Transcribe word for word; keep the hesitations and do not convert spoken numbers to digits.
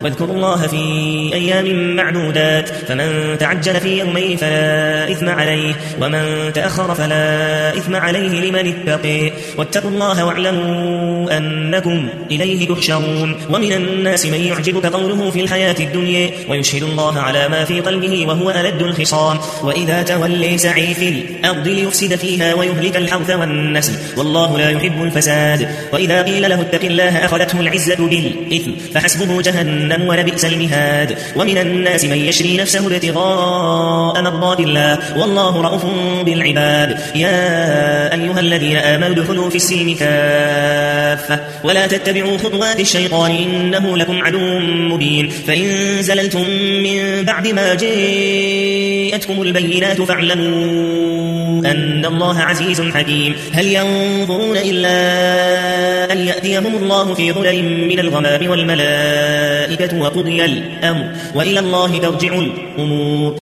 واذكروا الله في أيام معدودات فمن تعجل في يومين فلا إثم عليه ومن تأخر فلا إثم عليه لمن اتقي واتقوا الله واعلموا أنكم إليه تحشرون. ومن الناس من يعجبك قوله في الحياة الدنيا ويشهد الله على ما في قلبه وهو ألد الخصام وإذا تولي سعي في الأرض ليفسد فيها ويهلك الحرث والنسل والله لا يحب الفساد. وإذا قيل له اتق الله أخذته العزة بالإثم فحسبه جهنم ولبئس المهاد. ومن الناس من يشري نفسه ابتغاء مرضات الله والله رؤوف بالعباد. يا أيها الذين آمنوا ادخلوا في السلم كافة ولا تتبعوا خطوات الشيطان إنه لكم عدو مبين. فإن زللتم من بعد ما جاءتكم البينات فاعلموا أن الله عزيز حكيم. هل ينظرون إلا أن يأتيهم الله في ظلل من الغمام والملائكة وقضي الأمر وإلى الله ترجع الأمور.